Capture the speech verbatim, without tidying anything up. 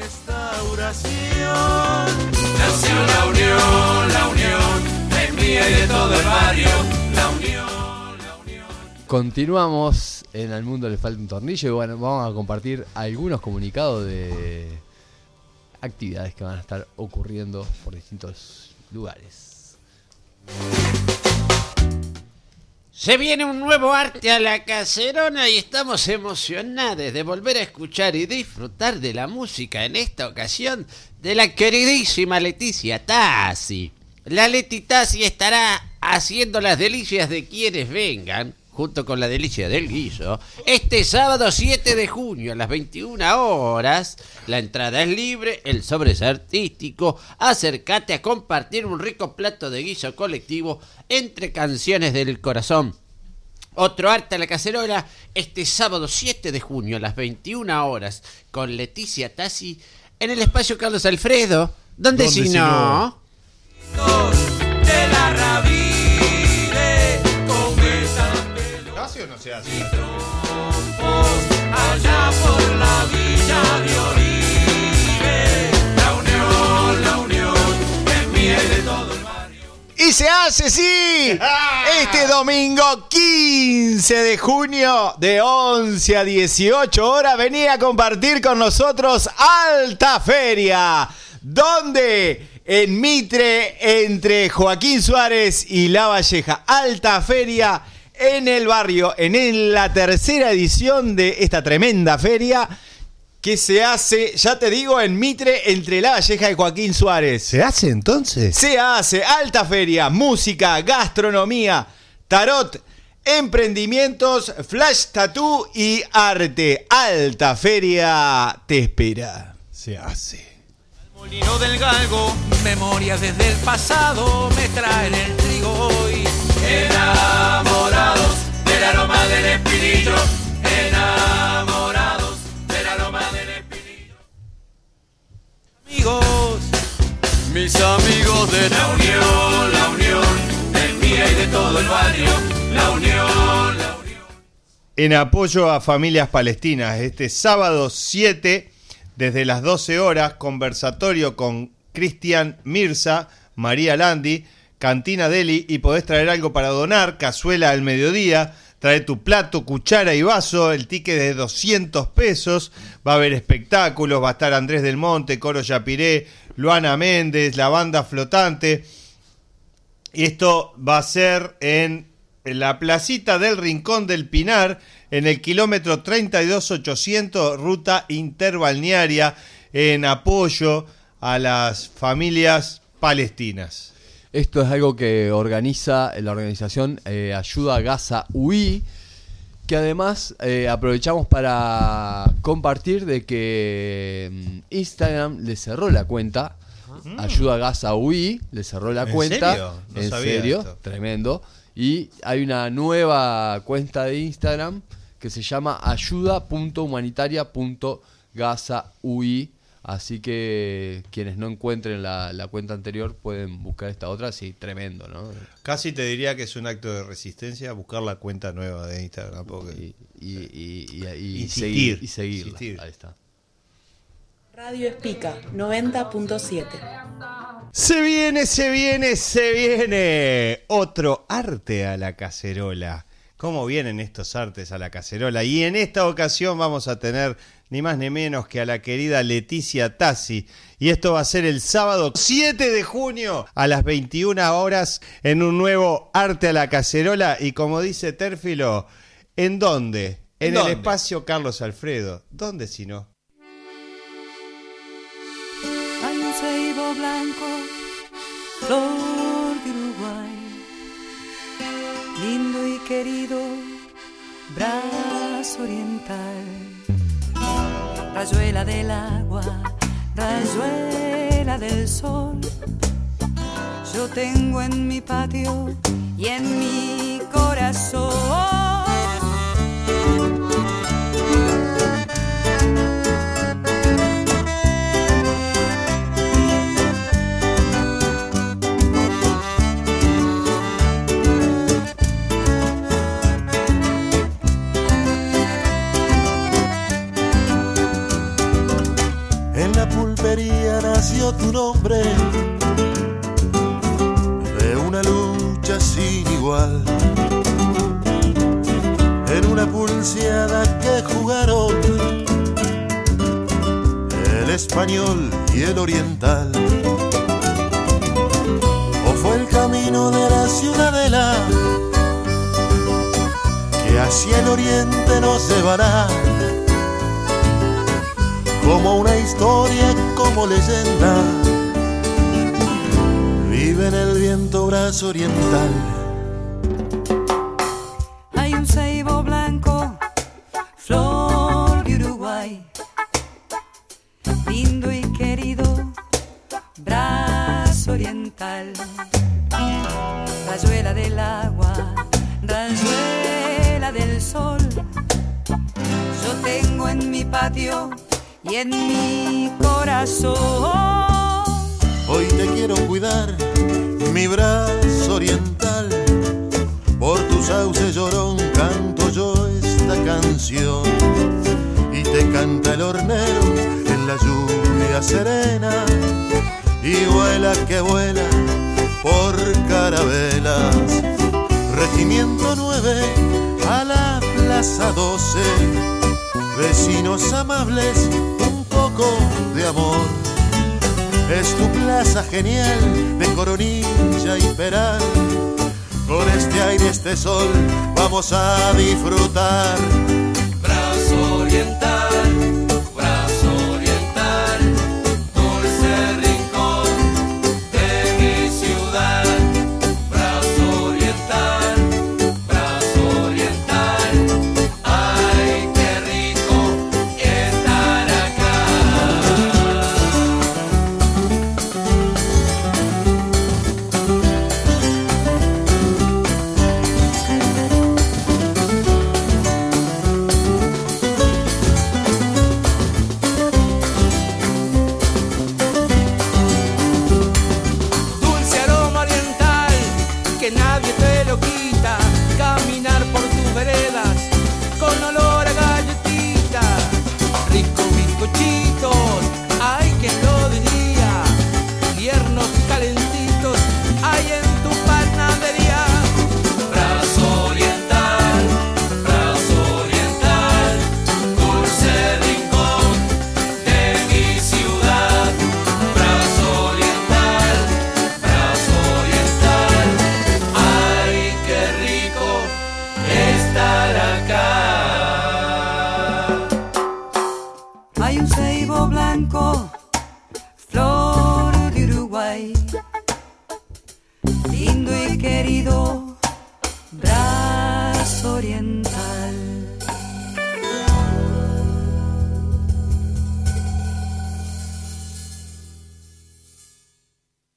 Restauración. Nació la unión, la unión, es mía y de todo el barrio. La unión, la unión. Continuamos en El Mundo Le Falta un Tornillo y bueno, vamos a compartir algunos comunicados de actividades que van a estar ocurriendo por distintos lugares. Se viene un nuevo arte a la caserona y estamos emocionados de volver a escuchar y disfrutar de la música, en esta ocasión de la queridísima Leticia Tassi. La Leti Tassi estará haciendo las delicias de quienes vengan, junto con la delicia del guiso, este sábado siete de junio a las veintiuna horas. La entrada es libre, el sobre es artístico. Acércate a compartir un rico plato de guiso colectivo entre canciones del corazón. Otro arte a la cacerola este sábado siete de junio a las veintiuna horas con Leticia Tassi en el espacio Carlos Alfredo. ¿Dónde si no? De la Ravide, ¿Hace o no se hace? allá por la Villa de Oribe. La unión, la unión, es mía y de todo el barrio. ¡Y se hace, sí! Este domingo quince de junio de once a dieciocho horas venía a compartir con nosotros Alta Feria. ¿Dónde? En Mitre, entre Joaquín Suárez y La Valleja. Alta Feria en el barrio, en la tercera edición de esta tremenda feria que se hace, ya te digo, en Mitre, entre La Valleja y Joaquín Suárez. ¿Se hace entonces? Se hace Alta Feria, música, gastronomía, tarot, emprendimientos, flash tattoo y arte. Alta Feria te espera. Se hace. Molino del Galgo, memorias desde el pasado me traen el trigo hoy. Enamorados del aroma del espinillo, enamorados del aroma del espinillo. Amigos, mis amigos de la unión, la unión, es mía y de todo el barrio. La unión, la unión. En apoyo a familias palestinas, este sábado siete, desde las doce horas, conversatorio con Cristian Mirza, María Landi, Cantina Deli, y podés traer algo para donar, cazuela al mediodía, trae tu plato, cuchara y vaso, el ticket de doscientos pesos, va a haber espectáculos, va a estar Andrés del Monte, Coro Yapiré, Luana Méndez, la banda flotante, y esto va a ser en, en la placita del Rincón del Pinar, en el kilómetro treinta y dos ochocientos, ruta interbalnearia, en apoyo a las familias palestinas. Esto es algo que organiza la organización eh, Ayuda Gaza U I, que además eh, aprovechamos para compartir de que um, Instagram le cerró la cuenta. Mm. Ayuda Gaza U I le cerró la ¿En cuenta. serio? No en sabía serio, esto. tremendo. Y hay una nueva cuenta de Instagram que se llama ayuda punto humanitaria punto gaza U I. Así que quienes no encuentren la, la cuenta anterior pueden buscar esta otra. Sí, tremendo, ¿no? Casi te diría que es un acto de resistencia buscar la cuenta nueva de Instagram. Porque... Y, y, y, y, y, Insistir. seguir, y seguirla. Insistir. Ahí está. Radio Espica noventa punto siete. Se viene, se viene, se viene. Otro arte a la cacerola. ¿Cómo vienen estos artes a la cacerola? Y en esta ocasión vamos a tener ni más ni menos que a la querida Leticia Tassi. Y esto va a ser el sábado siete de junio a las veintiuna horas en un nuevo arte a la cacerola. Y como dice Térfilo, ¿en dónde? En ¿Dónde? el espacio Carlos Alfredo. ¿Dónde si no? Hay un ceibo blanco, flor de Uruguay, lindo y querido, brazo oriental, rayuela del agua, rayuela del sol, yo tengo en mi patio y en mi corazón. pulpería nació tu nombre, de una lucha sin igual, en una pulseada que jugaron el español y el oriental. O fue el camino de la ciudadela que hacia el oriente nos llevará, como una historia, como leyenda, vive en el viento brazo oriental. Hay un ceibo blanco, flor de Uruguay, lindo y querido, brazo oriental. Rayuela del agua, rayuela del sol, yo tengo en mi patio y en mi corazón. Hoy te quiero cuidar, mi brazo oriental, por tu sauce llorón canto yo esta canción. Y te canta el hornero en la lluvia serena, y vuela que vuela por Carabelas. Regimiento nueve a la plaza doce, vecinos amables, un poco de amor. Es tu plaza genial de Coronilla y Peral. Con este aire, este sol, vamos a disfrutar. Brazo oriental, brazo oriental, dulce rincón de mi ciudad. Brazo oriental, brazo oriental, ay qué rico estar acá. Dulce aroma oriental que nadie te lo quita, caminar por tus veredas con olor a galletita, ricos bizcochitos, ay que lo diría, tiernos calentitos, hay en tu panadería. Brazo oriental, brazo oriental, dulce rincón de mi ciudad. Brazo oriental, brazo oriental, ay qué rico estar acá. Hay un ceibo blanco, flor de Uruguay, lindo y querido,